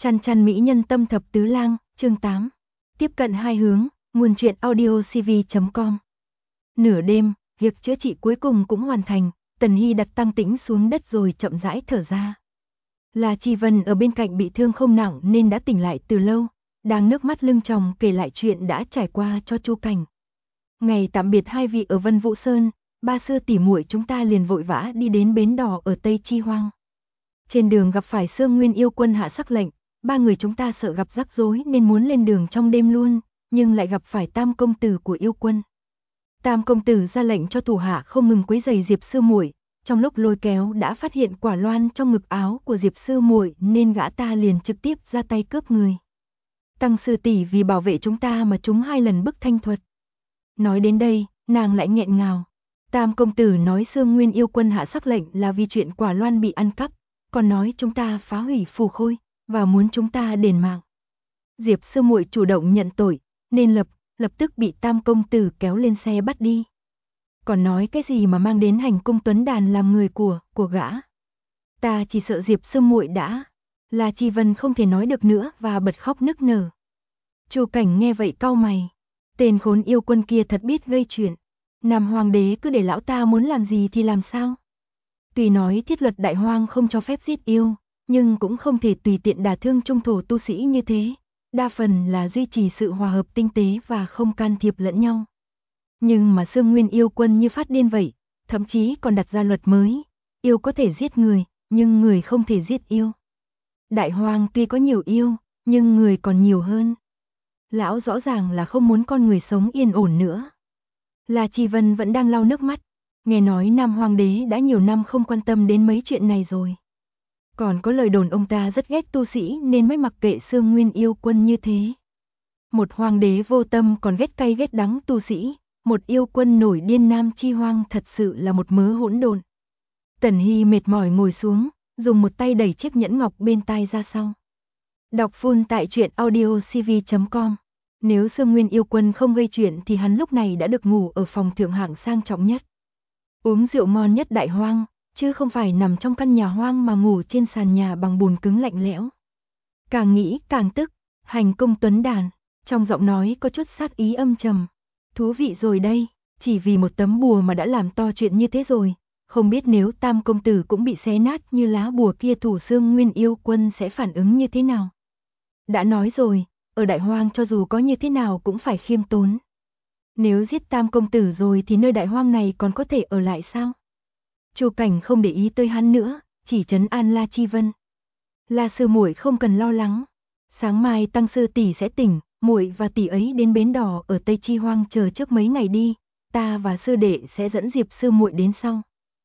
Chăn chăn mỹ nhân tâm thập tứ lang, chương 8. Tiếp cận hai hướng, nguồn truyện audiocv.com. Nửa đêm, việc chữa trị cuối cùng cũng hoàn thành, Tần Hy đặt Tăng Tĩnh xuống đất rồi chậm rãi thở ra. La Chi Vân ở bên cạnh bị thương không nặng nên đã tỉnh lại từ lâu, đang nước mắt lưng tròng kể lại chuyện đã trải qua cho Chu Cảnh. Ngày tạm biệt hai vị ở Vân Vũ Sơn, ba xưa tỉ muội chúng ta liền vội vã đi đến bến đò ở Tây Chi Hoang. Trên đường gặp phải Sương Nguyên yêu quân hạ sắc lệnh, ba người chúng ta sợ gặp rắc rối nên muốn lên đường trong đêm luôn, nhưng lại gặp phải Tam công tử của yêu quân. Tam công tử ra lệnh cho thủ hạ không ngừng quấy rầy Diệp sư muội, trong lúc lôi kéo đã phát hiện quả loan trong ngực áo của Diệp sư muội nên gã ta liền trực tiếp ra tay cướp người. Tăng sư tỷ vì bảo vệ chúng ta mà trúng 2 lần bức thanh thuật. Nói đến đây, nàng lại nghẹn ngào. Tam công tử nói Sương Nguyên yêu quân hạ sắc lệnh là vì chuyện quả loan bị ăn cắp, còn nói chúng ta phá hủy phù khôi và muốn chúng ta đền mạng. Diệp sư muội chủ động nhận tội, nên lập tức bị Tam công tử kéo lên xe bắt đi. Còn nói cái gì mà mang đến hành cung tuấn đàn làm người của gã. Ta chỉ sợ Diệp sư muội đã. La Chi Vân không thể nói được nữa và bật khóc nức nở. Chu Cảnh nghe vậy cau mày. Tên khốn yêu quân kia thật biết gây chuyện. Nam hoàng đế cứ để lão ta muốn làm gì thì làm sao. Tuy nói thiết luật đại hoang không cho phép giết yêu, nhưng cũng không thể tùy tiện đả thương trung thổ tu sĩ như thế. Đa phần là duy trì sự hòa hợp tinh tế và không can thiệp lẫn nhau. Nhưng mà Sương Nguyên yêu quân như phát điên vậy, thậm chí còn đặt ra luật mới. Yêu có thể giết người, nhưng người không thể giết yêu. Đại hoang tuy có nhiều yêu, nhưng người còn nhiều hơn. Lão rõ ràng là không muốn con người sống yên ổn nữa. La Chi Vân vẫn đang lau nước mắt. Nghe nói Nam Hoàng đế đã nhiều năm không quan tâm đến mấy chuyện này rồi. Còn có lời đồn ông ta rất ghét tu sĩ nên mới mặc kệ Sương Nguyên yêu quân như thế. Một hoàng đế vô tâm còn ghét cay ghét đắng tu sĩ, một yêu quân nổi điên Nam Chi Hoang thật sự là một mớ hỗn độn. Tần Hy mệt mỏi ngồi xuống, dùng một tay đẩy chiếc nhẫn ngọc bên tai ra sau. Đọc full tại truyện audiocv.com. Nếu Sương Nguyên yêu quân không gây chuyện thì hắn lúc này đã được ngủ ở phòng thượng hạng sang trọng nhất. Uống rượu ngon nhất đại hoang, chứ không phải nằm trong căn nhà hoang mà ngủ trên sàn nhà bằng bùn cứng lạnh lẽo. Càng nghĩ càng tức, hành cung tuấn đàn, trong giọng nói có chút sát ý âm trầm. Thú vị rồi đây, chỉ vì một tấm bùa mà đã làm to chuyện như thế rồi, không biết nếu Tam công tử cũng bị xé nát như lá bùa kia thủ Sương Nguyên yêu quân sẽ phản ứng như thế nào. Đã nói rồi, ở đại hoang cho dù có như thế nào cũng phải khiêm tốn. Nếu giết Tam công tử rồi thì nơi đại hoang này còn có thể ở lại sao? Chu Cảnh không để ý tới hắn nữa, chỉ trấn an La Chi Vân. La sư muội không cần lo lắng, sáng mai Tăng sư tỷ sẽ tỉnh, muội và tỷ ấy đến bến đò ở Tây Chi Hoang chờ trước mấy ngày đi, ta và sư đệ sẽ dẫn Diệp sư muội đến sau.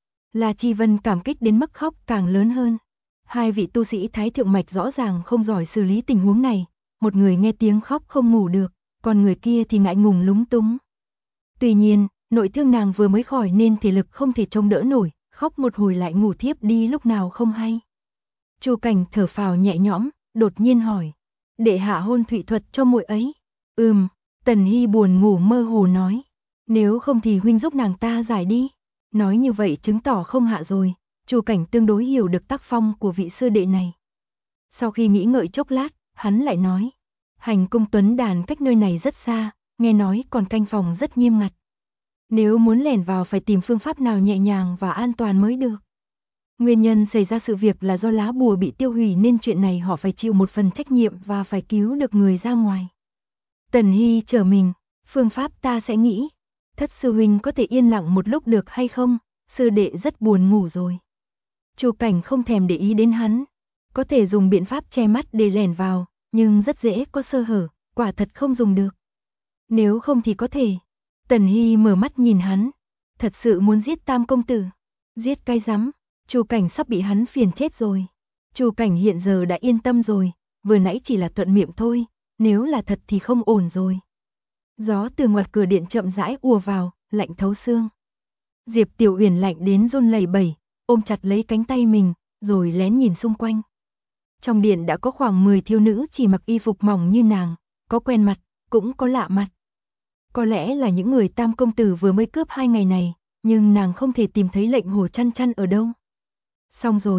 La Chi Vân cảm kích đến mức khóc càng lớn hơn. Hai vị tu sĩ Thái Thượng Mạch rõ ràng không giỏi xử lý tình huống này, một người nghe tiếng khóc không ngủ được, còn người kia thì ngại ngùng lúng túng. Tuy nhiên, nội thương nàng vừa mới khỏi nên thể lực không thể chống đỡ nổi, khóc một hồi lại ngủ thiếp đi lúc nào không hay. Chu Cảnh thở phào nhẹ nhõm, đột nhiên hỏi, đệ hạ hôn thủy thuật cho muội ấy. Tần Hy buồn ngủ mơ hồ nói, nếu không thì huynh giúp nàng ta giải đi. Nói như vậy chứng tỏ không hạ rồi, Chu Cảnh tương đối hiểu được tác phong của vị sư đệ này. Sau khi nghĩ ngợi chốc lát, hắn lại nói, hành cung tuấn đàn cách nơi này rất xa, nghe nói còn canh phòng rất nghiêm ngặt. Nếu muốn lẻn vào phải tìm phương pháp nào nhẹ nhàng và an toàn mới được. Nguyên nhân xảy ra sự việc là do lá bùa bị tiêu hủy nên chuyện này họ phải chịu một phần trách nhiệm và phải cứu được người ra ngoài. Tần Hy trở mình, phương pháp ta sẽ nghĩ. Thất sư huynh có thể yên lặng một lúc được hay không, sư đệ rất buồn ngủ rồi. Chu Cảnh không thèm để ý đến hắn, có thể dùng biện pháp che mắt để lẻn vào, nhưng rất dễ có sơ hở, quả thật không dùng được. Nếu không thì có thể. Tần Hy mở mắt nhìn hắn, thật sự muốn giết Tam công tử. Giết cái rắm, Chu Cảnh sắp bị hắn phiền chết rồi. Chu Cảnh hiện giờ đã yên tâm rồi, vừa nãy chỉ là thuận miệng thôi, nếu là thật thì không ổn rồi. Gió từ ngoài cửa điện chậm rãi ùa vào, lạnh thấu xương. Diệp Tiểu Uyển lạnh đến run lẩy bẩy, ôm chặt lấy cánh tay mình, rồi lén nhìn xung quanh. Trong điện đã có khoảng 10 thiếu nữ chỉ mặc y phục mỏng như nàng, có quen mặt, cũng có lạ mặt. Có lẽ là những người Tam công tử vừa mới cướp 2 ngày này, nhưng nàng không thể tìm thấy lệnh hồ chăn chăn ở đâu. Xong rồi,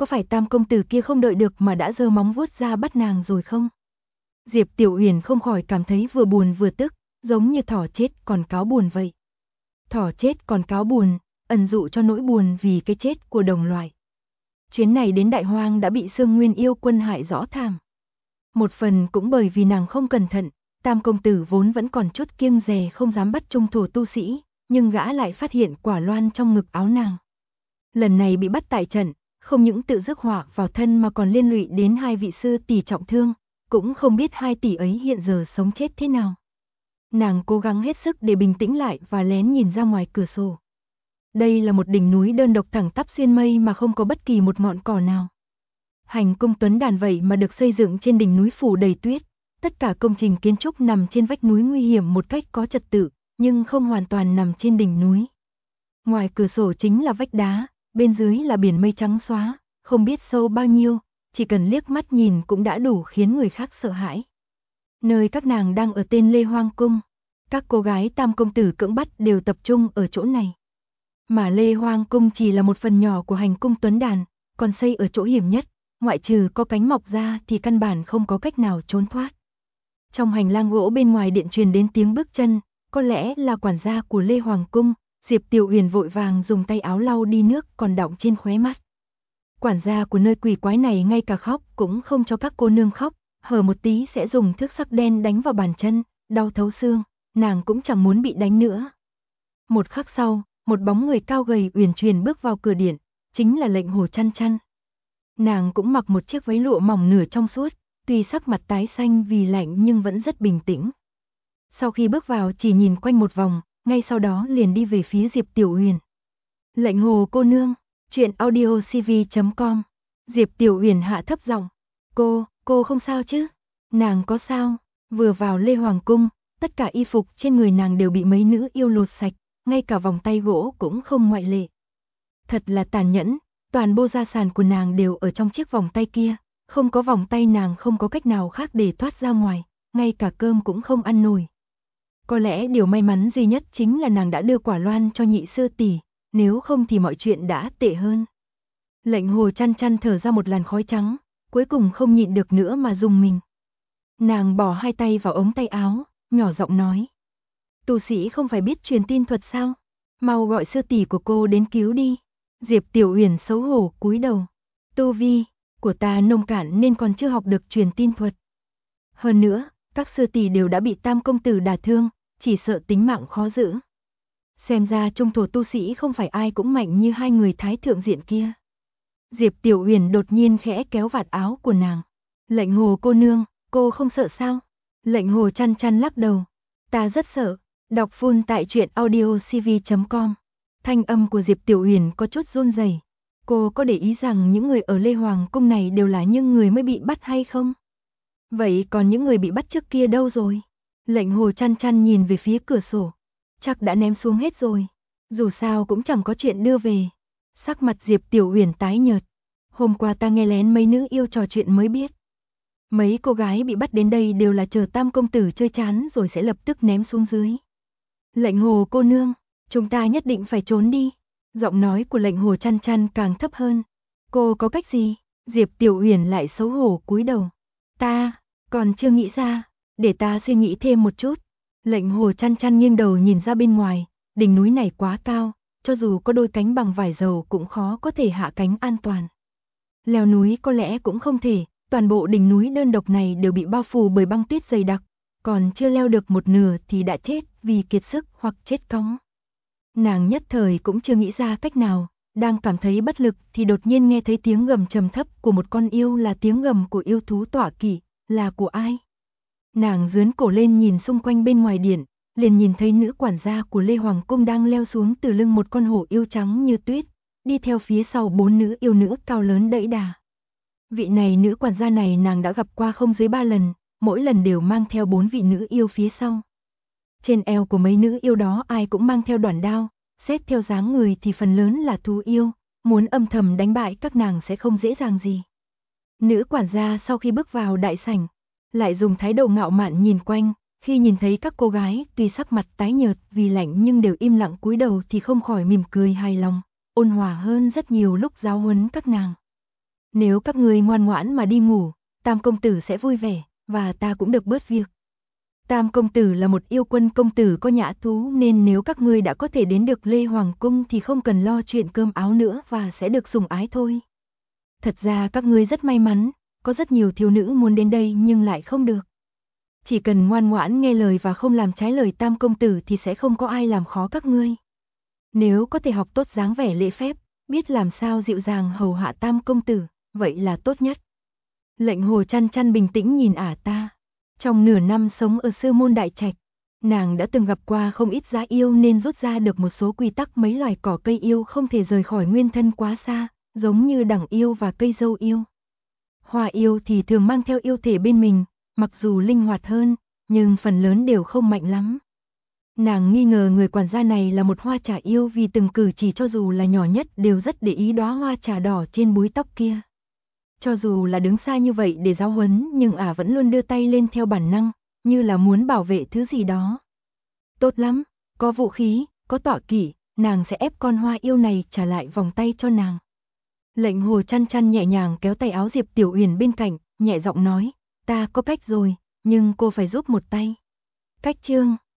có phải Tam công tử kia không đợi được mà đã giơ móng vuốt ra bắt nàng rồi không? Diệp Tiểu Uyển không khỏi cảm thấy vừa buồn vừa tức, giống như thỏ chết còn cáo buồn vậy. Thỏ chết còn cáo buồn, ẩn dụ cho nỗi buồn vì cái chết của đồng loại. Chuyến này đến Đại Hoang đã bị Sương Nguyên yêu quân hại rõ thảm. Một phần cũng bởi vì nàng không cẩn thận, Tam công tử vốn vẫn còn chút kiêng dè không dám bắt trung thổ tu sĩ, nhưng gã lại phát hiện quả loan trong ngực áo nàng. Lần này bị bắt tại trận, không những tự rước họa vào thân mà còn liên lụy đến hai vị sư tỷ trọng thương, cũng không biết hai tỷ ấy hiện giờ sống chết thế nào. Nàng cố gắng hết sức để bình tĩnh lại và lén nhìn ra ngoài cửa sổ. Đây là một đỉnh núi đơn độc thẳng tắp xuyên mây mà không có bất kỳ một ngọn cỏ nào. Hành cung Tuấn Đàn vậy mà được xây dựng trên đỉnh núi phủ đầy tuyết, tất cả công trình kiến trúc nằm trên vách núi nguy hiểm một cách có trật tự, nhưng không hoàn toàn nằm trên đỉnh núi. Ngoài cửa sổ chính là vách đá, bên dưới là biển mây trắng xóa, không biết sâu bao nhiêu, chỉ cần liếc mắt nhìn cũng đã đủ khiến người khác sợ hãi. Nơi các nàng đang ở tên Lê Hoang Cung, các cô gái Tam công tử cưỡng bắt đều tập trung ở chỗ này. Mà Lê Hoang Cung chỉ là một phần nhỏ của hành cung Tuấn Đàn, còn xây ở chỗ hiểm nhất, ngoại trừ có cánh mọc ra thì căn bản không có cách nào trốn thoát. Trong hành lang gỗ bên ngoài điện truyền đến tiếng bước chân, có lẽ là quản gia của Lê Hoàng Cung. Diệp Tiểu Uyển vội vàng dùng tay áo lau đi nước còn đọng trên khóe mắt. Quản gia của nơi quỷ quái này ngay cả khóc cũng không cho các cô nương khóc, hở một tí sẽ dùng thước sắc đen đánh vào bàn chân, đau thấu xương, nàng cũng chẳng muốn bị đánh nữa. Một khắc sau, một bóng người cao gầy uyển chuyển bước vào cửa điện, chính là Lệnh Hồ Chăn Chăn. Nàng cũng mặc một chiếc váy lụa mỏng nửa trong suốt, tuy sắc mặt tái xanh vì lạnh nhưng vẫn rất bình tĩnh. Sau khi bước vào chỉ nhìn quanh một vòng, ngay sau đó liền đi về phía Diệp Tiểu Uyển. Lệnh Hồ cô nương, truyện audiocv.com. Diệp Tiểu Uyển hạ thấp giọng, cô không sao chứ? Nàng có sao? Vừa vào Lê Hoàng Cung, tất cả y phục trên người nàng đều bị mấy nữ yêu lột sạch, ngay cả vòng tay gỗ cũng không ngoại lệ. Thật là tàn nhẫn, toàn bộ gia sản của nàng đều ở trong chiếc vòng tay kia, không có vòng tay nàng không có cách nào khác để thoát ra ngoài, ngay cả cơm cũng không ăn nổi. Có lẽ điều may mắn duy nhất chính là nàng đã đưa quả loan cho nhị sư tỷ, nếu không thì mọi chuyện đã tệ hơn. Lệnh Hồ Chăn Chăn thở ra một làn khói trắng, cuối cùng không nhịn được nữa mà rùng mình. Nàng bỏ hai tay vào ống tay áo, nhỏ giọng nói. Tu sĩ không phải biết truyền tin thuật sao? Mau gọi sư tỷ của cô đến cứu đi. Diệp Tiểu Uyển xấu hổ cúi đầu. Tu vi của ta nông cạn nên còn chưa học được truyền tin thuật. Hơn nữa, các sư tỷ đều đã bị Tam công tử đả thương, chỉ sợ tính mạng khó giữ. Xem ra trung thổ tu sĩ không phải ai cũng mạnh như hai người thái thượng diện kia. Diệp Tiểu Uyển đột nhiên khẽ kéo vạt áo của nàng. Lệnh Hồ cô nương, cô không sợ sao? Lệnh Hồ Chăn Chăn lắc đầu. Ta rất sợ. Đọc full tại truyện audiocv.com. Thanh âm của Diệp Tiểu Uyển có chút run rẩy. Cô có để ý rằng những người ở Lê Hoàng Cung này đều là những người mới bị bắt hay không? Vậy còn những người bị bắt trước kia đâu rồi? Lệnh Hồ Chăn Chăn nhìn về phía cửa sổ. Chắc đã ném xuống hết rồi. Dù sao cũng chẳng có chuyện đưa về. Sắc mặt Diệp Tiểu Uyển tái nhợt. Hôm qua ta nghe lén mấy nữ yêu trò chuyện mới biết. Mấy cô gái bị bắt đến đây đều là chờ Tam công tử chơi chán rồi sẽ lập tức ném xuống dưới. Lệnh Hồ cô nương, chúng ta nhất định phải trốn đi. Giọng nói của Lệnh Hồ Chăn Chăn càng thấp hơn. Cô có cách gì? Diệp Tiểu Uyển lại xấu hổ cúi đầu. Ta còn chưa nghĩ ra, để ta suy nghĩ thêm một chút. Lệnh Hồ Chăn Chăn nghiêng đầu nhìn ra bên ngoài, đỉnh núi này quá cao, cho dù có đôi cánh bằng vải dầu cũng khó có thể hạ cánh an toàn. Leo núi có lẽ cũng không thể, toàn bộ đỉnh núi đơn độc này đều bị bao phủ bởi băng tuyết dày đặc, còn chưa leo được một nửa thì đã chết vì kiệt sức hoặc chết cóng. Nàng nhất thời cũng chưa nghĩ ra cách nào, đang cảm thấy bất lực thì đột nhiên nghe thấy tiếng gầm trầm thấp của một con yêu, là tiếng gầm của yêu thú tọa kỵ, là của ai? Nàng giương cổ lên nhìn xung quanh bên ngoài điện, liền nhìn thấy nữ quản gia của Lê Hoàng Cung đang leo xuống từ lưng một con hổ yêu trắng như tuyết, đi theo phía sau 4 nữ yêu nữ cao lớn đẫy đà. Vị này nữ quản gia này nàng đã gặp qua không dưới 3 lần, mỗi lần đều mang theo 4 vị nữ yêu phía sau. Trên eo của mấy nữ yêu đó ai cũng mang theo đoản đao, xét theo dáng người thì phần lớn là thú yêu, muốn âm thầm đánh bại các nàng sẽ không dễ dàng gì. Nữ quản gia sau khi bước vào đại sảnh, lại dùng thái độ ngạo mạn nhìn quanh, khi nhìn thấy các cô gái tuy sắc mặt tái nhợt vì lạnh nhưng đều im lặng cúi đầu thì không khỏi mỉm cười hài lòng, ôn hòa hơn rất nhiều lúc giáo huấn các nàng. Nếu các ngươi ngoan ngoãn mà đi ngủ, Tam công tử sẽ vui vẻ, và ta cũng được bớt việc. Tam công tử là một yêu quân công tử có nhã thú, nên nếu các ngươi đã có thể đến được Lê Hoàng cung thì không cần lo chuyện cơm áo nữa và sẽ được sủng ái thôi. Thật ra các ngươi rất may mắn, có rất nhiều thiếu nữ muốn đến đây nhưng lại không được. Chỉ cần ngoan ngoãn nghe lời và không làm trái lời Tam công tử thì sẽ không có ai làm khó các ngươi. Nếu có thể học tốt dáng vẻ lễ phép, biết làm sao dịu dàng hầu hạ Tam công tử, vậy là tốt nhất. Lệnh Hồ Chăn Chăn bình tĩnh nhìn ả ta. Trong nửa năm sống ở Sư Môn Đại Trạch, nàng đã từng gặp qua không ít dã yêu nên rút ra được một số quy tắc mấy loài cỏ cây yêu không thể rời khỏi nguyên thân quá xa, giống như đẳng yêu và cây dâu yêu. Hoa yêu thì thường mang theo yêu thể bên mình, mặc dù linh hoạt hơn, nhưng phần lớn đều không mạnh lắm. Nàng nghi ngờ người quản gia này là một hoa trà yêu vì từng cử chỉ cho dù là nhỏ nhất đều rất để ý đóa hoa trà đỏ trên búi tóc kia. Cho dù là đứng xa như vậy để giáo huấn nhưng ả vẫn luôn đưa tay lên theo bản năng, như là muốn bảo vệ thứ gì đó. Tốt lắm, có vũ khí, có tọa kỵ, nàng sẽ ép con hoa yêu này trả lại vòng tay cho nàng. Lệnh Hồ Chăn Chăn nhẹ nhàng kéo tay áo Diệp Tiểu Uyển bên cạnh, nhẹ giọng nói, ta có cách rồi, nhưng cô phải giúp một tay. Cách chương